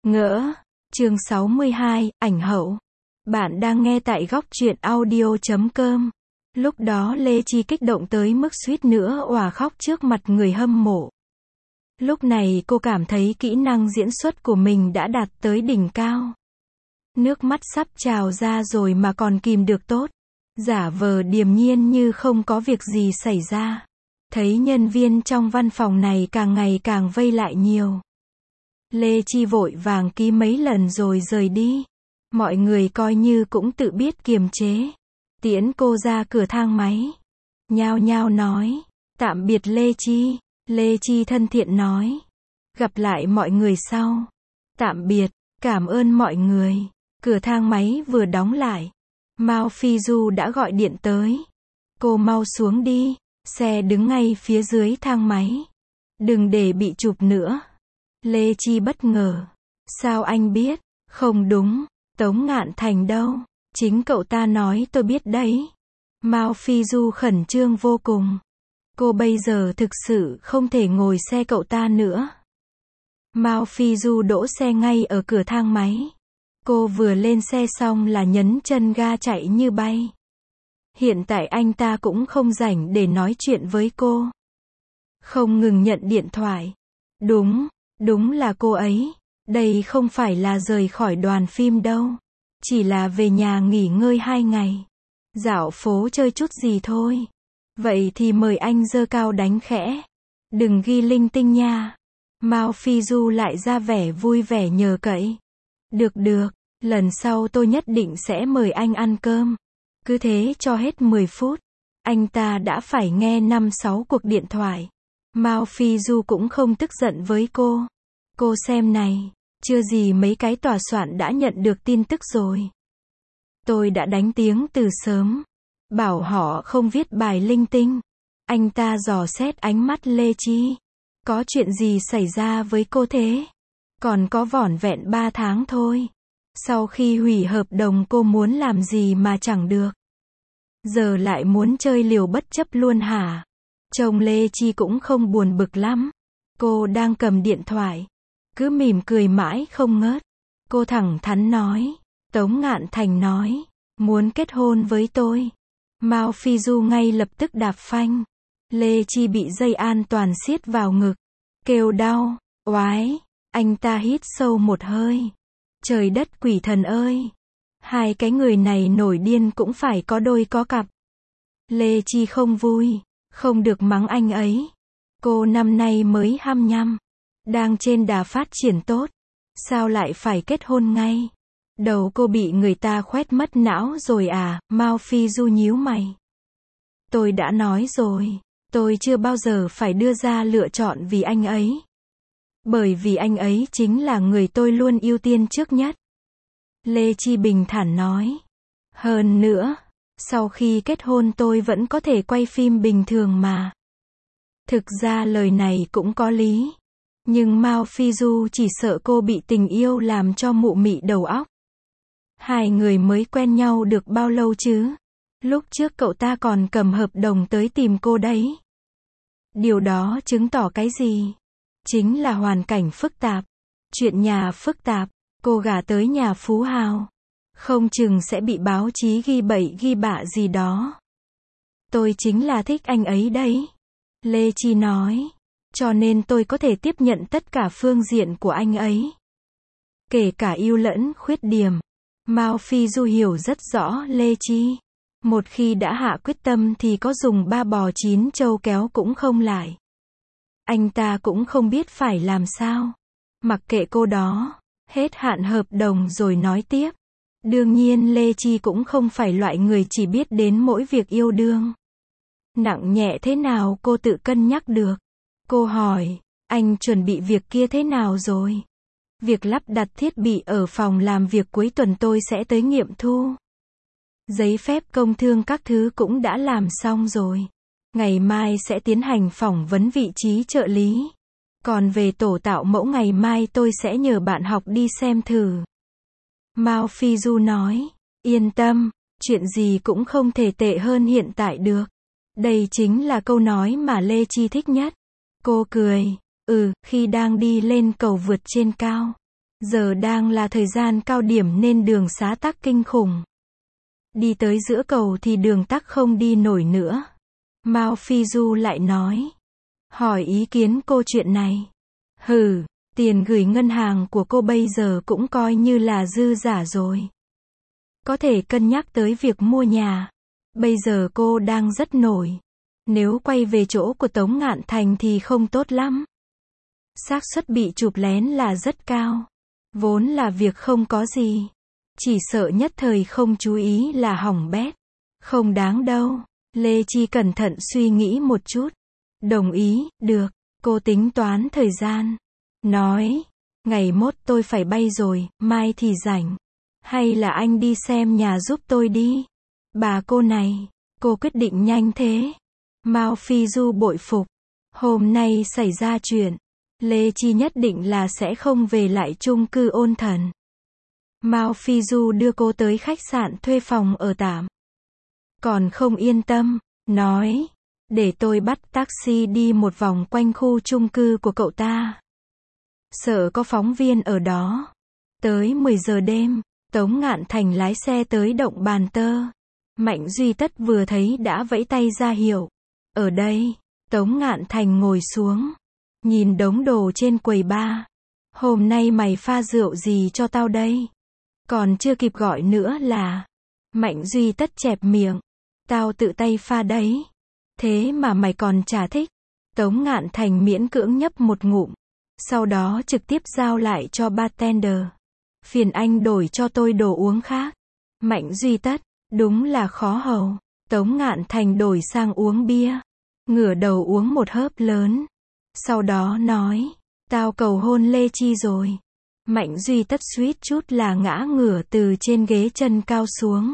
Ngỡ. Chương 62, ảnh hậu. Bạn đang nghe tại góc truyện audio.com. Lúc đó Lê Chi kích động tới mức suýt nữa òa khóc trước mặt người hâm mộ. Lúc này cô cảm thấy kỹ năng diễn xuất của mình đã đạt tới đỉnh cao. Nước mắt sắp trào ra rồi mà còn kìm được tốt. Giả vờ điềm nhiên như không có việc gì xảy ra. Thấy nhân viên trong văn phòng này càng ngày càng vây lại nhiều. Lê Chi vội vàng ký mấy lần rồi rời đi. Mọi người coi như cũng tự biết kiềm chế. Tiễn cô ra cửa thang máy. Nhao nhao nói. Tạm biệt Lê Chi. Lê Chi thân thiện nói. Gặp lại mọi người sau. Tạm biệt. Cảm ơn mọi người. Cửa thang máy vừa đóng lại. Mao Phi Du đã gọi điện tới. Cô mau xuống đi. Xe đứng ngay phía dưới thang máy. Đừng để bị chụp nữa. Lê Chi bất ngờ. Sao anh biết? Không đúng. Tống Ngạn Thành đâu? Chính cậu ta nói tôi biết đấy. Mao Phi Du khẩn trương vô cùng. Cô bây giờ thực sự không thể ngồi xe cậu ta nữa. Mao Phi Du đỗ xe ngay ở cửa thang máy. Cô vừa lên xe xong là nhấn chân ga chạy như bay. Hiện tại anh ta cũng không rảnh để nói chuyện với cô. Không ngừng nhận điện thoại. Đúng là cô ấy. Đây không phải là rời khỏi đoàn phim đâu. Chỉ là về nhà nghỉ ngơi 2 ngày. Dạo phố chơi chút gì thôi. Vậy thì mời anh giơ cao đánh khẽ. Đừng ghi linh tinh nha. Mao Phi Du lại ra vẻ vui vẻ nhờ cậy. Được, lần sau tôi nhất định sẽ mời anh ăn cơm. Cứ thế cho hết 10 phút. Anh ta đã phải nghe 5-6 cuộc điện thoại. Mao Phi Du cũng không tức giận với cô. Cô xem này, chưa gì mấy cái tòa soạn đã nhận được tin tức rồi. Tôi đã đánh tiếng từ sớm. Bảo họ không viết bài linh tinh. Anh ta dò xét ánh mắt Lê Chi. Có chuyện gì xảy ra với cô thế? Còn có vỏn vẹn 3 tháng thôi. Sau khi hủy hợp đồng cô muốn làm gì mà chẳng được. Giờ lại muốn chơi liều bất chấp luôn hả? Chồng Lê Chi cũng không buồn bực lắm. Cô đang cầm điện thoại. Cứ mỉm cười mãi không ngớt. Cô thẳng thắn nói. Tống Ngạn Thành nói. Muốn kết hôn với tôi. Mao Phi Du ngay lập tức đạp phanh. Lê Chi bị dây an toàn siết vào ngực. Kêu đau. Oái. Anh ta hít sâu một hơi. Trời đất quỷ thần ơi. Hai cái người này nổi điên cũng phải có đôi có cặp. Lê Chi không vui. Không được mắng anh ấy. Cô năm nay mới 25. Đang trên đà phát triển tốt. Sao lại phải kết hôn ngay? Đầu cô bị người ta khoét mất não rồi à? Mao Phi Du nhíu mày. Tôi đã nói rồi. Tôi chưa bao giờ phải đưa ra lựa chọn vì anh ấy. Bởi vì anh ấy chính là người tôi luôn ưu tiên trước nhất. Lê Chi bình thản nói. Hơn nữa, sau khi kết hôn tôi vẫn có thể quay phim bình thường mà. Thực ra lời này cũng có lý. Nhưng Mao Phi Du chỉ sợ cô bị tình yêu làm cho mụ mị đầu óc. Hai người mới quen nhau được bao lâu chứ? Lúc trước cậu ta còn cầm hợp đồng tới tìm cô đấy. Điều đó chứng tỏ cái gì? Chính là hoàn cảnh phức tạp. Chuyện nhà phức tạp. Cô gả tới nhà phú hào. Không chừng sẽ bị báo chí ghi bậy ghi bạ gì đó. Tôi chính là thích anh ấy đấy. Lê Chi nói. Cho nên tôi có thể tiếp nhận tất cả phương diện của anh ấy. Kể cả ưu lẫn khuyết điểm. Mao Phi Du hiểu rất rõ Lê Chi. Một khi đã hạ quyết tâm thì có dùng 3 bò 9 trâu kéo cũng không lại. Anh ta cũng không biết phải làm sao. Mặc kệ cô đó. Hết hạn hợp đồng rồi nói tiếp. Đương nhiên Lê Chi cũng không phải loại người chỉ biết đến mỗi việc yêu đương. Nặng nhẹ thế nào cô tự cân nhắc được. Cô hỏi, anh chuẩn bị việc kia thế nào rồi? Việc lắp đặt thiết bị ở phòng làm việc cuối tuần tôi sẽ tới nghiệm thu. Giấy phép công thương các thứ cũng đã làm xong rồi. Ngày mai sẽ tiến hành phỏng vấn vị trí trợ lý. Còn về tổ tạo mẫu ngày mai tôi sẽ nhờ bạn học đi xem thử. Mao Phi Du nói, yên tâm, chuyện gì cũng không thể tệ hơn hiện tại được. Đây chính là câu nói mà Lê Chi thích nhất. Cô cười, khi đang đi lên cầu vượt trên cao. Giờ đang là thời gian cao điểm nên đường xá tắc kinh khủng. Đi tới giữa cầu thì đường tắc không đi nổi nữa. Mao Phi Du lại nói. Hỏi ý kiến cô chuyện này. Hừ, tiền gửi ngân hàng của cô bây giờ cũng coi như là dư giả rồi. Có thể cân nhắc tới việc mua nhà. Bây giờ cô đang rất nổi. Nếu quay về chỗ của Tống Ngạn Thành thì không tốt lắm. Xác suất bị chụp lén là rất cao. Vốn là việc không có gì. Chỉ sợ nhất thời không chú ý là hỏng bét. Không đáng đâu. Lê Chi cẩn thận suy nghĩ một chút. Đồng ý, được. Cô tính toán thời gian. Nói, ngày mốt tôi phải bay rồi, mai thì rảnh. Hay là anh đi xem nhà giúp tôi đi. Bà cô này, cô quyết định nhanh thế. Mao Phi Du bội phục. Hôm nay xảy ra chuyện. Lê Chi nhất định là sẽ không về lại chung cư Ôn Thần. Mao Phi Du đưa cô tới khách sạn thuê phòng ở tạm. Còn không yên tâm, nói, để tôi bắt taxi đi một vòng quanh khu chung cư của cậu ta. Sợ có phóng viên ở đó. Tới 10 giờ đêm, Tống Ngạn Thành lái xe tới động Bàn Tơ. Mạnh Duy Tất vừa thấy đã vẫy tay ra hiệu. Ở đây, Tống Ngạn Thành ngồi xuống. Nhìn đống đồ trên quầy bar. Hôm nay mày pha rượu gì cho tao đây? Còn chưa kịp gọi nữa là. Mạnh Duy Tất chẹp miệng. Tao tự tay pha đấy. Thế mà mày còn chả thích. Tống Ngạn Thành miễn cưỡng nhấp một ngụm. Sau đó trực tiếp giao lại cho bartender. Phiền anh đổi cho tôi đồ uống khác. Mạnh Duy Tất, đúng là khó hầu. Tống Ngạn Thành đổi sang uống bia. Ngửa đầu uống một hớp lớn. Sau đó nói, tao cầu hôn Lê Chi rồi. Mạnh Duy Tất suýt chút là ngã ngửa từ trên ghế chân cao xuống.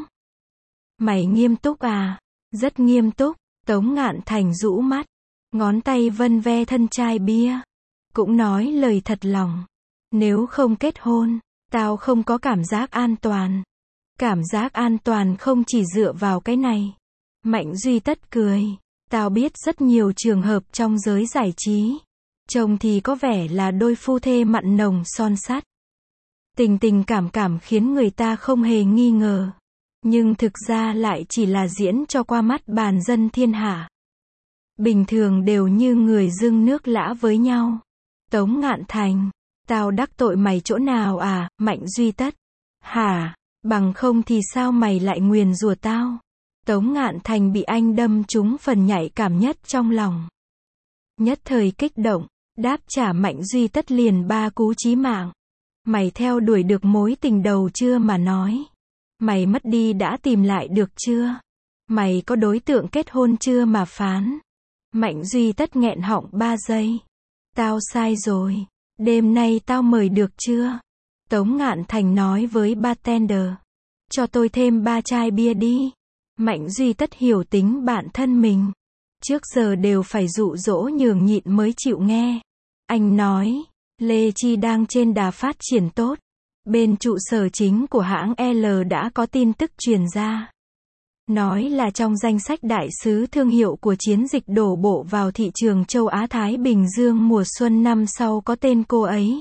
Mày nghiêm túc à? Rất nghiêm túc. Tống Ngạn Thành rũ mắt. Ngón tay vân ve thân chai bia. Cũng nói lời thật lòng. Nếu không kết hôn, tao không có cảm giác an toàn. Cảm giác an toàn không chỉ dựa vào cái này. Mạnh Duy Tất cười. Tao biết rất nhiều trường hợp trong giới giải trí. Chồng thì có vẻ là đôi phu thê mặn nồng son sắt. Tình tình cảm cảm khiến người ta không hề nghi ngờ. Nhưng thực ra lại chỉ là diễn cho qua mắt bàn dân thiên hạ. Bình thường đều như người dưng nước lã với nhau. Tống Ngạn Thành, tao đắc tội mày chỗ nào à? Mạnh Duy Tất. Hả? Bằng không thì sao mày lại nguyền rủa tao? Tống Ngạn Thành bị anh đâm trúng phần nhạy cảm nhất trong lòng. Nhất thời kích động, đáp trả Mạnh Duy Tất liền 3 cú chí mạng. Mày theo đuổi được mối tình đầu chưa mà nói? Mày mất đi đã tìm lại được chưa? Mày có đối tượng kết hôn chưa mà phán? Mạnh Duy Tất nghẹn họng 3 giây. Tao sai rồi. Đêm nay tao mời được chưa? Tống Ngạn Thành nói với bartender. Cho tôi thêm 3 chai bia đi. Mạnh Duy Tất hiểu tính bản thân mình. Trước giờ đều phải dụ dỗ nhường nhịn mới chịu nghe. Anh nói, Lê Chi đang trên đà phát triển tốt. Bên trụ sở chính của hãng L đã có tin tức truyền ra. Nói là trong danh sách đại sứ thương hiệu của chiến dịch đổ bộ vào thị trường châu Á-Thái Bình Dương mùa xuân năm sau có tên cô ấy.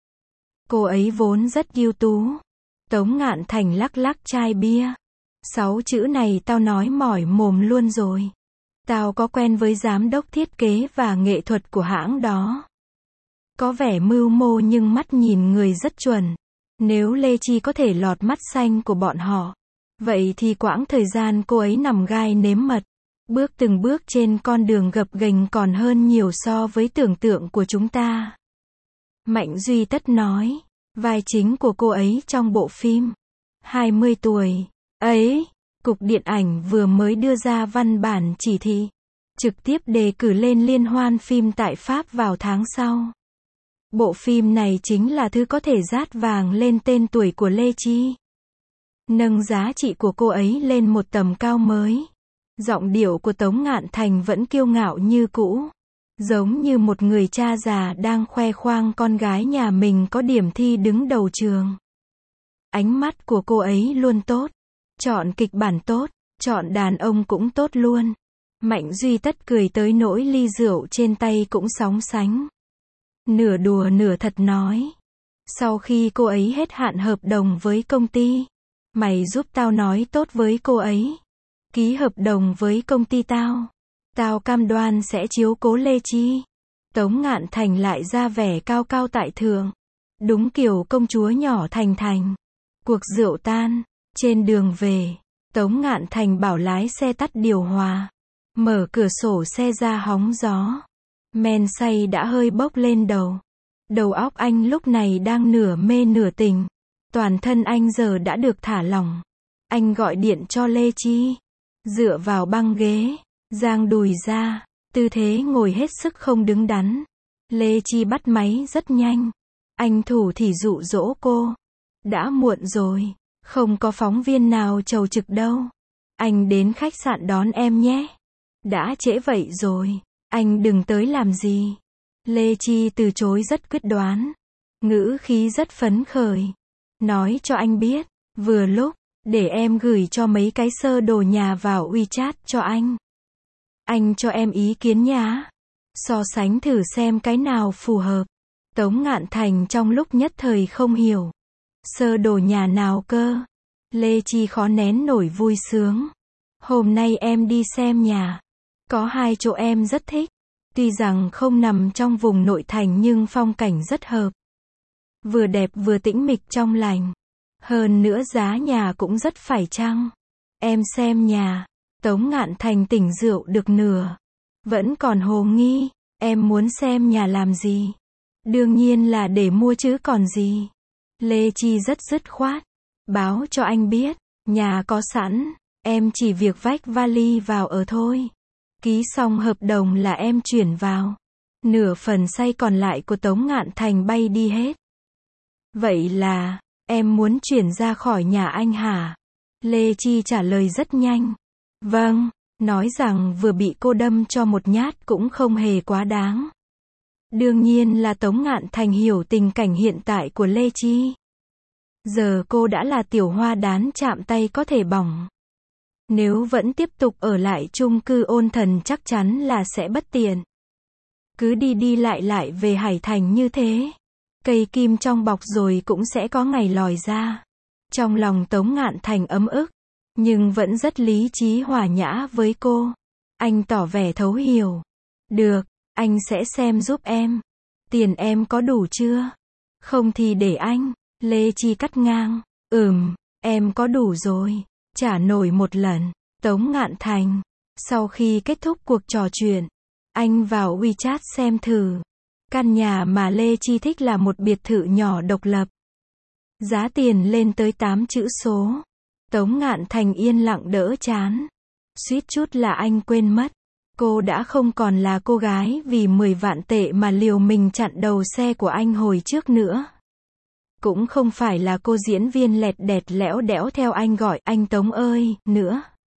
Cô ấy vốn rất ưu tú. Tống Ngạn Thành lắc lắc chai bia. 6 chữ này tao nói mỏi mồm luôn rồi. Tao có quen với giám đốc thiết kế và nghệ thuật của hãng đó. Có vẻ mưu mô nhưng mắt nhìn người rất chuẩn. Nếu Lê Chi có thể lọt mắt xanh của bọn họ, vậy thì quãng thời gian cô ấy nằm gai nếm mật, bước từng bước trên con đường gập ghềnh còn hơn nhiều so với tưởng tượng của chúng ta. Mạnh Duy Tất nói, vai chính của cô ấy trong bộ phim 20 tuổi ấy, Cục Điện ảnh vừa mới đưa ra văn bản chỉ thị, trực tiếp đề cử lên liên hoan phim tại Pháp vào tháng sau. Bộ phim này chính là thứ có thể dát vàng lên tên tuổi của Lê Chi. Nâng giá trị của cô ấy lên một tầm cao mới. Giọng điệu của Tống Ngạn Thành vẫn kiêu ngạo như cũ. Giống như một người cha già đang khoe khoang con gái nhà mình có điểm thi đứng đầu trường. Ánh mắt của cô ấy luôn tốt. Chọn kịch bản tốt, chọn đàn ông cũng tốt luôn. Mạnh Duy Tất cười tới nỗi ly rượu trên tay cũng sóng sánh. Nửa đùa nửa thật nói. Sau khi cô ấy hết hạn hợp đồng với công ty, mày giúp tao nói tốt với cô ấy. Ký hợp đồng với công ty tao. Tao cam đoan sẽ chiếu cố Lê Chi. Tống Ngạn Thành lại ra vẻ cao cao tại thượng. Đúng kiểu công chúa nhỏ Thành Thành. Cuộc rượu tan. Trên đường về, Tống Ngạn Thành bảo lái xe tắt điều hòa. Mở cửa sổ xe ra hóng gió. Men say đã hơi bốc lên đầu. Đầu óc anh lúc này đang nửa mê nửa tỉnh. Toàn thân anh giờ đã được thả lỏng. Anh gọi điện cho Lê Chi. Dựa vào băng ghế, giang đùi ra, tư thế ngồi hết sức không đứng đắn. Lê Chi bắt máy rất nhanh. Anh thủ thỉ dụ dỗ cô. Đã muộn rồi, không có phóng viên nào chầu trực đâu. Anh đến khách sạn đón em nhé. Đã trễ vậy rồi, anh đừng tới làm gì. Lê Chi từ chối rất quyết đoán. Ngữ khí rất phấn khởi. Nói cho anh biết, vừa lúc, để em gửi cho mấy cái sơ đồ nhà vào WeChat cho anh. Anh cho em ý kiến nhá. So sánh thử xem cái nào phù hợp. Tống Ngạn Thành trong lúc nhất thời không hiểu. Sơ đồ nhà nào cơ? Lê Chi khó nén nổi vui sướng. Hôm nay em đi xem nhà. Có 2 chỗ em rất thích. Tuy rằng không nằm trong vùng nội thành nhưng phong cảnh rất hợp. Vừa đẹp vừa tĩnh mịch trong lành. Hơn nữa giá nhà cũng rất phải chăng. Em xem nhà. Tống Ngạn Thành tỉnh rượu được nửa. Vẫn còn hồ nghi. Em muốn xem nhà làm gì? Đương nhiên là để mua chứ còn gì. Lê Chi rất dứt khoát. Báo cho anh biết. Nhà có sẵn. Em chỉ việc vách vali vào ở thôi. Ký xong hợp đồng là em chuyển vào. Nửa phần say còn lại của Tống Ngạn Thành bay đi hết. Vậy là, em muốn chuyển ra khỏi nhà anh hả? Lê Chi trả lời rất nhanh. Vâng, nói rằng vừa bị cô đâm cho một nhát cũng không hề quá đáng. Đương nhiên là Tống Ngạn Thành hiểu tình cảnh hiện tại của Lê Chi. Giờ cô đã là tiểu hoa đán chạm tay có thể bỏng. Nếu vẫn tiếp tục ở lại chung cư Ôn Thần chắc chắn là sẽ bất tiện. Cứ đi đi lại về Hải Thành như thế. Cây kim trong bọc rồi cũng sẽ có ngày lòi ra. Trong lòng Tống Ngạn Thành ấm ức. Nhưng vẫn rất lý trí hòa nhã với cô. Anh tỏ vẻ thấu hiểu. Được, anh sẽ xem giúp em. Tiền em có đủ chưa? Không thì để anh. Lê Chi cắt ngang. Em có đủ rồi. Trả nổi một lần. Tống Ngạn Thành. Sau khi kết thúc cuộc trò chuyện, anh vào WeChat xem thử. Căn nhà mà Lê Chi thích là một biệt thự nhỏ độc lập. Giá tiền lên tới 8 chữ số. Tống Ngạn Thành yên lặng đỡ chán. Suýt chút là anh quên mất. Cô đã không còn là cô gái vì 10 vạn tệ mà liều mình chặn đầu xe của anh hồi trước nữa. Cũng không phải là cô diễn viên lẹt đẹt lẽo đẽo theo anh gọi anh Tống ơi, nữa.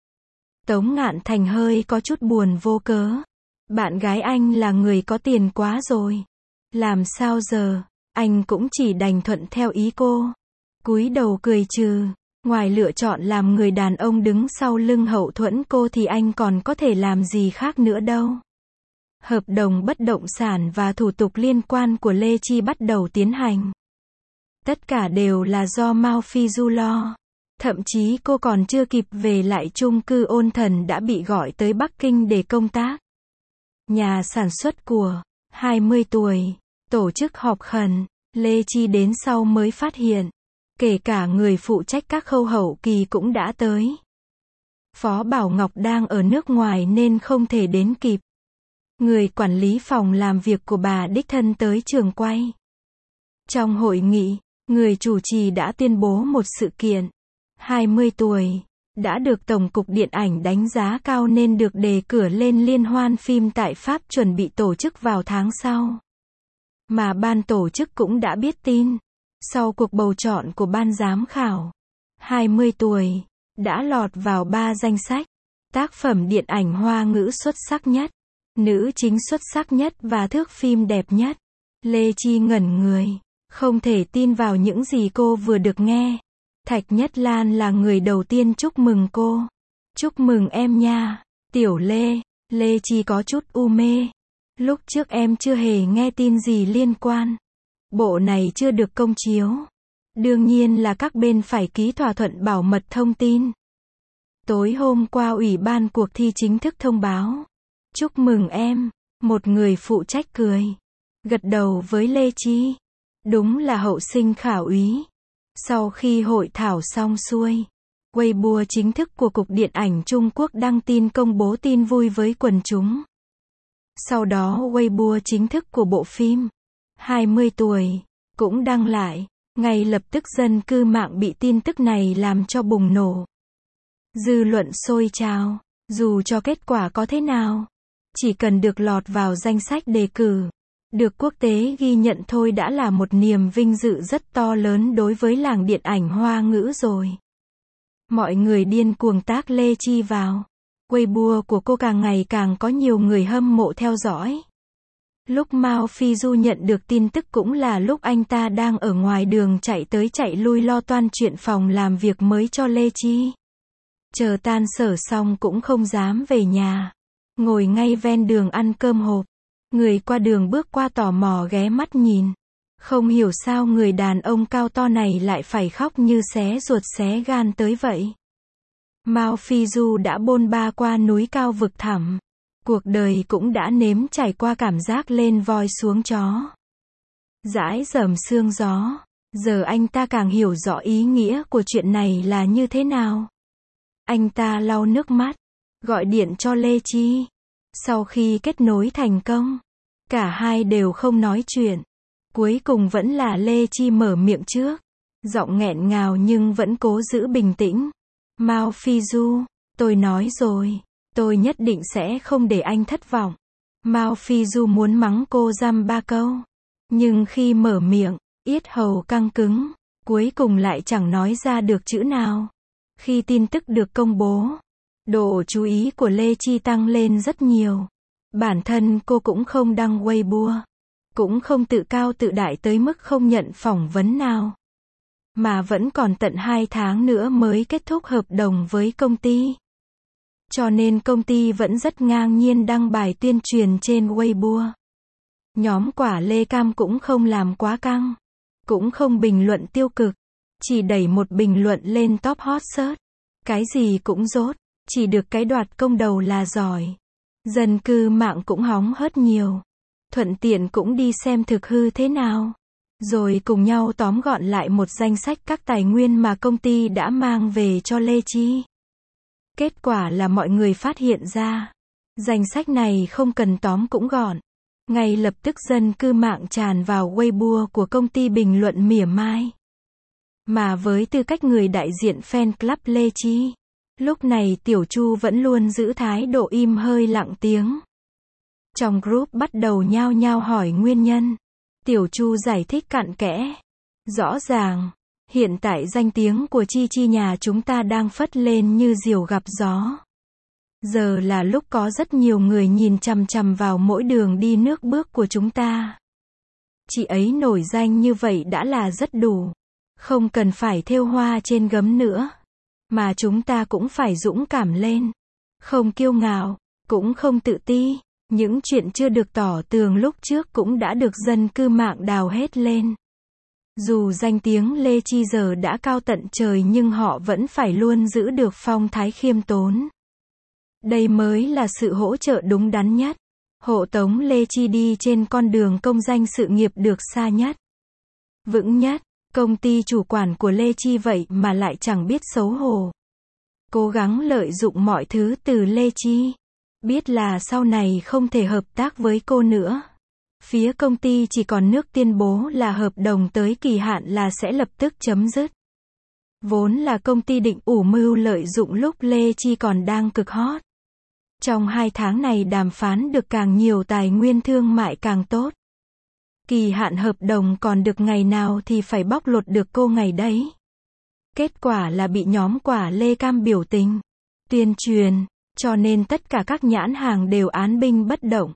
Tống Ngạn Thành hơi có chút buồn vô cớ. Bạn gái anh là người có tiền quá rồi. Làm sao giờ? Anh cũng chỉ đành thuận theo ý cô. Cúi đầu cười trừ. Ngoài lựa chọn làm người đàn ông đứng sau lưng hậu thuẫn cô thì anh còn có thể làm gì khác nữa đâu. Hợp đồng bất động sản và thủ tục liên quan của Lê Chi bắt đầu tiến hành. Tất cả đều là do Mao Phi Du lo. Thậm chí cô còn chưa kịp về lại chung cư Ôn Thần đã bị gọi tới Bắc Kinh để công tác. Nhà sản xuất của 20 tuổi, tổ chức họp khẩn, Lê Chi đến sau mới phát hiện. Kể cả người phụ trách các khâu hậu kỳ cũng đã tới. Phó Bảo Ngọc đang ở nước ngoài nên không thể đến kịp. Người quản lý phòng làm việc của bà đích thân tới trường quay. Trong hội nghị, người chủ trì đã tuyên bố một sự kiện. 20 tuổi, đã được Tổng cục Điện ảnh đánh giá cao nên được đề cử lên liên hoan phim tại Pháp chuẩn bị tổ chức vào tháng sau. Mà ban tổ chức cũng đã biết tin. Sau cuộc bầu chọn của ban giám khảo, 20 tuổi, đã lọt vào 3 danh sách. Tác phẩm điện ảnh Hoa ngữ xuất sắc nhất, nữ chính xuất sắc nhất và thước phim đẹp nhất. Lê Chi ngẩn người, không thể tin vào những gì cô vừa được nghe. Thạch Nhất Lan là người đầu tiên chúc mừng cô. Chúc mừng em nha, Tiểu Lê. Lê Chi có chút u mê. Lúc trước em chưa hề nghe tin gì liên quan. Bộ này chưa được công chiếu. Đương nhiên là các bên phải ký thỏa thuận bảo mật thông tin. Tối hôm qua Ủy ban cuộc thi chính thức thông báo. Chúc mừng em, một người phụ trách cười. Gật đầu với Lê Chi. Đúng là hậu sinh khả úy. Sau khi hội thảo xong xuôi, Weibo chính thức của Cục Điện ảnh Trung Quốc đăng tin công bố tin vui với quần chúng. Sau đó Weibo chính thức của bộ phim 20 tuổi cũng đăng lại. Ngay lập tức dân cư mạng bị tin tức này làm cho bùng nổ. Dư luận sôi trào, dù cho kết quả có thế nào, chỉ cần được lọt vào danh sách đề cử, được quốc tế ghi nhận thôi đã là một niềm vinh dự rất to lớn đối với làng điện ảnh Hoa ngữ rồi. Mọi người điên cuồng tag Lê Chi vào. Weibo của cô càng ngày càng có nhiều người hâm mộ theo dõi. Lúc Mao Phi Du nhận được tin tức cũng là lúc anh ta đang ở ngoài đường chạy tới chạy lui lo toan chuyện phòng làm việc mới cho Lê Chi. Chờ tan sở xong cũng không dám về nhà. Ngồi ngay ven đường ăn cơm hộp. Người qua đường bước qua tò mò ghé mắt nhìn. Không hiểu sao người đàn ông cao to này lại phải khóc như xé ruột xé gan tới vậy. Mao Phi Du đã bôn ba qua núi cao vực thẳm. Cuộc đời cũng đã nếm trải qua cảm giác lên voi xuống chó. Dãi dầm sương gió. Giờ anh ta càng hiểu rõ ý nghĩa của chuyện này là như thế nào. Anh ta lau nước mắt, gọi điện cho Lê Chi. Sau khi kết nối thành công, cả hai đều không nói chuyện. Cuối cùng vẫn là Lê Chi mở miệng trước. Giọng nghẹn ngào nhưng vẫn cố giữ bình tĩnh. Mao Phi Du, tôi nói rồi. Tôi nhất định sẽ không để anh thất vọng. Mao Phi Du muốn mắng cô dăm ba câu. Nhưng khi mở miệng, yết hầu căng cứng. Cuối cùng lại chẳng nói ra được chữ nào. Khi tin tức được công bố, độ chú ý của Lê Chi tăng lên rất nhiều. Bản thân cô cũng không đăng Weibo. Cũng không tự cao tự đại tới mức không nhận phỏng vấn nào. Mà vẫn còn tận 2 tháng nữa mới kết thúc hợp đồng với công ty. Cho nên công ty vẫn rất ngang nhiên đăng bài tuyên truyền trên Weibo. Nhóm quả Lê Cam cũng không làm quá căng. Cũng không bình luận tiêu cực. Chỉ đẩy một bình luận lên top hot search. Cái gì cũng dốt. Chỉ được cái đoạt công đầu là giỏi. Dân cư mạng cũng hóng hớt nhiều. Thuận tiện cũng đi xem thực hư thế nào. Rồi cùng nhau tóm gọn lại một danh sách các tài nguyên mà công ty đã mang về cho Lê Chi. Kết quả là mọi người phát hiện ra. Danh sách này không cần tóm cũng gọn. Ngay lập tức dân cư mạng tràn vào Weibo của công ty bình luận mỉa mai. Mà với tư cách người đại diện fan club Lê Chi, lúc này Tiểu Chu vẫn luôn giữ thái độ im hơi lặng tiếng. Trong group bắt đầu nhao nhao hỏi nguyên nhân. Tiểu Chu giải thích cặn kẽ. Rõ ràng, hiện tại danh tiếng của Chi Chi nhà chúng ta đang phất lên như diều gặp gió. Giờ là lúc có rất nhiều người nhìn chằm chằm vào mỗi đường đi nước bước của chúng ta. Chị ấy nổi danh như vậy đã là rất đủ. Không cần phải thêu hoa trên gấm nữa. Mà chúng ta cũng phải dũng cảm lên. Không kiêu ngạo, cũng không tự ti. Những chuyện chưa được tỏ tường lúc trước cũng đã được dân cư mạng đào hết lên. Dù danh tiếng Lê Chi giờ đã cao tận trời nhưng họ vẫn phải luôn giữ được phong thái khiêm tốn. Đây mới là sự hỗ trợ đúng đắn nhất. Hộ tống Lê Chi đi trên con đường công danh sự nghiệp được xa nhất, vững nhất. Công ty chủ quản của Lê Chi vậy mà lại chẳng biết xấu hổ. Cố gắng lợi dụng mọi thứ từ Lê Chi. Biết là sau này không thể hợp tác với cô nữa. Phía công ty chỉ còn nước tuyên bố là hợp đồng tới kỳ hạn là sẽ lập tức chấm dứt. Vốn là công ty định ủ mưu lợi dụng lúc Lê Chi còn đang cực hot. Trong 2 tháng này đàm phán được càng nhiều tài nguyên thương mại càng tốt. Kỳ hạn hợp đồng còn được ngày nào thì phải bóc lột được cô ngày đấy. Kết quả là bị nhóm quả Lê Cam biểu tình, tuyên truyền, cho nên tất cả các nhãn hàng đều án binh bất động.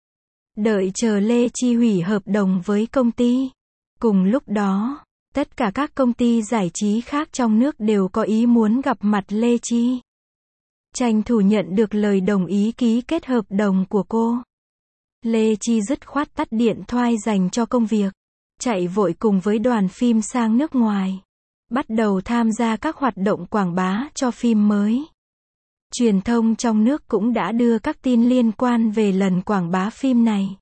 Đợi chờ Lê Chi hủy hợp đồng với công ty. Cùng lúc đó, tất cả các công ty giải trí khác trong nước đều có ý muốn gặp mặt Lê Chi. Tranh thủ nhận được lời đồng ý ký kết hợp đồng của cô. Lê Chi dứt khoát tắt điện thoại dành cho công việc. chạy vội cùng với đoàn phim sang nước ngoài, bắt đầu tham gia các hoạt động quảng bá cho phim mới. Truyền thông trong nước cũng đã đưa các tin liên quan về lần quảng bá phim này.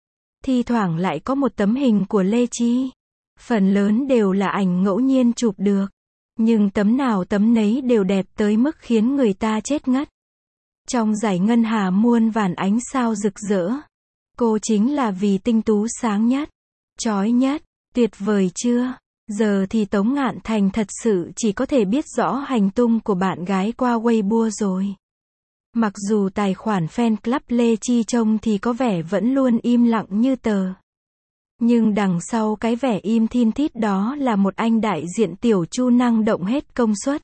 Thi thoảng lại có một tấm hình của Lê Chi. Phần lớn đều là ảnh ngẫu nhiên chụp được. Nhưng tấm nào tấm nấy đều đẹp tới mức khiến người ta chết ngất. Trong giải ngân hà muôn vàn ánh sao rực rỡ, cô chính là vì tinh tú sáng nhất, chói nhất, tuyệt vời chưa? Giờ thì Tống Ngạn Thành thật sự chỉ có thể biết rõ hành tung của bạn gái qua Weibo rồi. Mặc dù tài khoản fan club Lê Chi trông thì có vẻ vẫn luôn im lặng như tờ. Nhưng đằng sau cái vẻ im thin thít đó là một anh đại diện Tiểu Chu năng động hết công suất.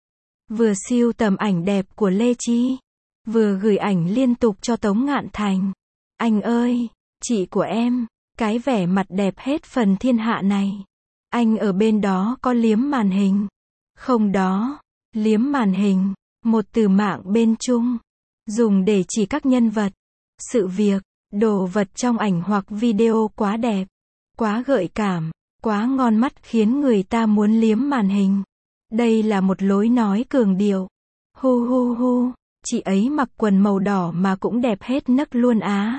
Vừa sưu tầm ảnh đẹp của Lê Chi, vừa gửi ảnh liên tục cho Tống Ngạn Thành. Anh ơi, chị của em, cái vẻ mặt đẹp hết phần thiên hạ này. Anh ở bên đó có liếm màn hình. Không đó, liếm màn hình, một từ mạng bên Trung, dùng để chỉ các nhân vật, sự việc, đồ vật trong ảnh hoặc video quá đẹp, quá gợi cảm, quá ngon mắt khiến người ta muốn liếm màn hình. Đây là một lối nói cường điệu. Hu hu hu, chị ấy mặc quần màu đỏ mà cũng đẹp hết nấc luôn á.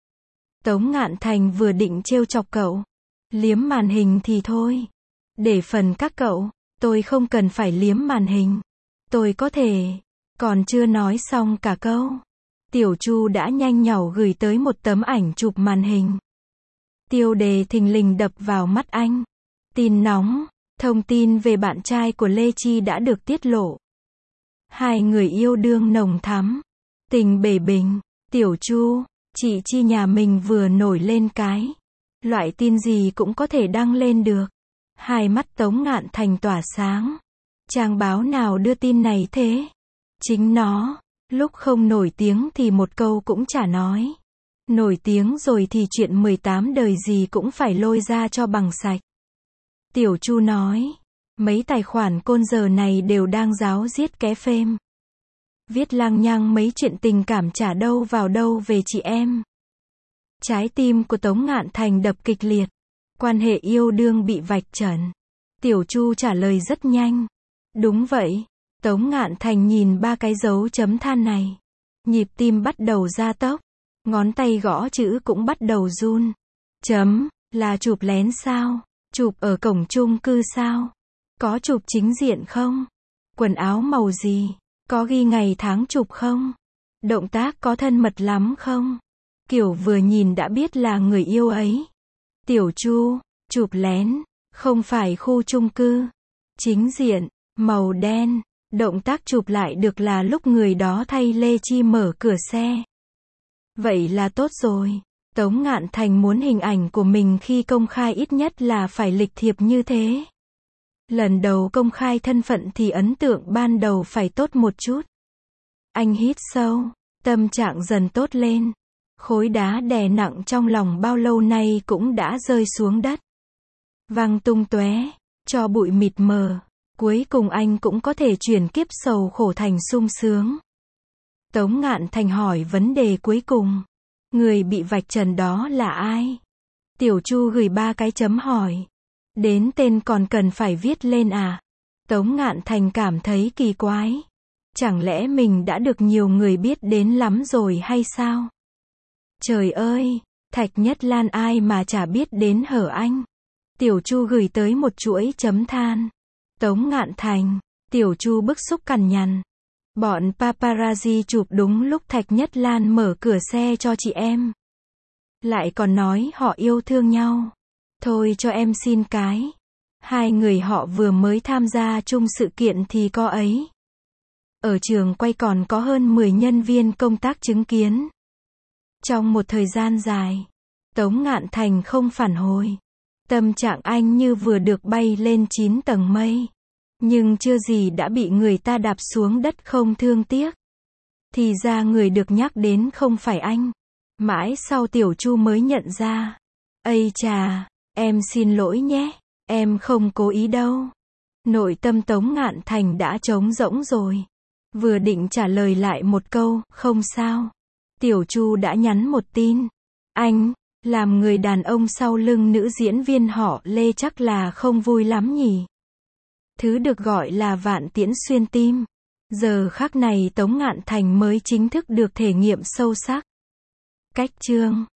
Tống Ngạn Thành vừa định trêu chọc cậu. Liếm màn hình thì thôi. Để phần các cậu, tôi không cần phải liếm màn hình. Tôi có thể. Còn chưa nói xong cả câu, Tiểu Chu đã nhanh nhảu gửi tới một tấm ảnh chụp màn hình. Tiêu đề thình lình đập vào mắt anh. Tin nóng, thông tin về bạn trai của Lê Chi đã được tiết lộ. Hai người yêu đương nồng thắm, tình bể bình. Tiểu Chu, chị Chi nhà mình vừa nổi lên cái. Loại tin gì cũng có thể đăng lên được. Hai mắt Tống Ngạn Thành tỏa sáng. Trang báo nào đưa tin này thế? Chính nó, lúc không nổi tiếng thì một câu cũng chả nói. Nổi tiếng rồi thì chuyện 18 đời gì cũng phải lôi ra cho bằng sạch. Tiểu Chu nói, mấy tài khoản côn giờ này đều đang ráo riết ké phêm. Viết lăng nhăng mấy chuyện tình cảm chả đâu vào đâu về chị em. Trái tim của Tống Ngạn Thành đập kịch liệt. Quan hệ yêu đương bị vạch trần. Tiểu Chu trả lời rất nhanh. Đúng vậy. Tống Ngạn Thành nhìn ba cái dấu chấm than này. Nhịp tim bắt đầu gia tốc. Ngón tay gõ chữ cũng bắt đầu run. Chấm, là chụp lén sao? Chụp ở cổng chung cư sao? Có chụp chính diện không? Quần áo màu gì? Có ghi ngày tháng chụp không? Động tác có thân mật lắm không? Kiểu vừa nhìn đã biết là người yêu ấy. Tiểu Chu, chụp lén, không phải khu chung cư. Chính diện, màu đen. Động tác chụp lại được là lúc người đó thay Lê Chi mở cửa xe. Vậy là tốt rồi. Tống Ngạn Thành muốn hình ảnh của mình khi công khai ít nhất là phải lịch thiệp như thế. Lần đầu công khai thân phận thì ấn tượng ban đầu phải tốt một chút. Anh hít sâu, tâm trạng dần tốt lên. Khối đá đè nặng trong lòng bao lâu nay cũng đã rơi xuống đất. Văng tung tóe, cho bụi mịt mờ. Cuối cùng anh cũng có thể chuyển kiếp sầu khổ thành sung sướng. Tống Ngạn Thành hỏi vấn đề cuối cùng. Người bị vạch trần đó là ai? Tiểu Chu gửi 3 cái chấm hỏi. Đến tên còn cần phải viết lên à? Tống Ngạn Thành cảm thấy kỳ quái. Chẳng lẽ mình đã được nhiều người biết đến lắm rồi hay sao? Trời ơi, Thạch Nhất Lan ai mà chả biết đến hở anh? Tiểu Chu gửi tới một chuỗi chấm than. Tống Ngạn Thành, Tiểu Chu bức xúc cằn nhằn. Bọn paparazzi chụp đúng lúc Thạch Nhất Lan mở cửa xe cho chị em. Lại còn nói họ yêu thương nhau. Thôi cho em xin cái. Hai người họ vừa mới tham gia chung sự kiện thì có ấy. Ở trường quay còn có hơn 10 nhân viên công tác chứng kiến. Trong một thời gian dài, Tống Ngạn Thành không phản hồi. Tâm trạng anh như vừa được bay lên 9 tầng mây. Nhưng chưa gì đã bị người ta đạp xuống đất không thương tiếc. Thì ra người được nhắc đến không phải anh. Mãi sau Tiểu Chu mới nhận ra. Ây chà, em xin lỗi nhé. Em không cố ý đâu. Nội tâm Tống Ngạn Thành đã trống rỗng rồi. Vừa định trả lời lại một câu, không sao. Tiểu Chu đã nhắn một tin. Anh, Làm người đàn ông sau lưng nữ diễn viên họ Lê chắc là không vui lắm nhỉ. Thứ được gọi là vạn tiễn xuyên tim. Giờ khắc này Tống Ngạn Thành mới chính thức được thể nghiệm sâu sắc. Cách chương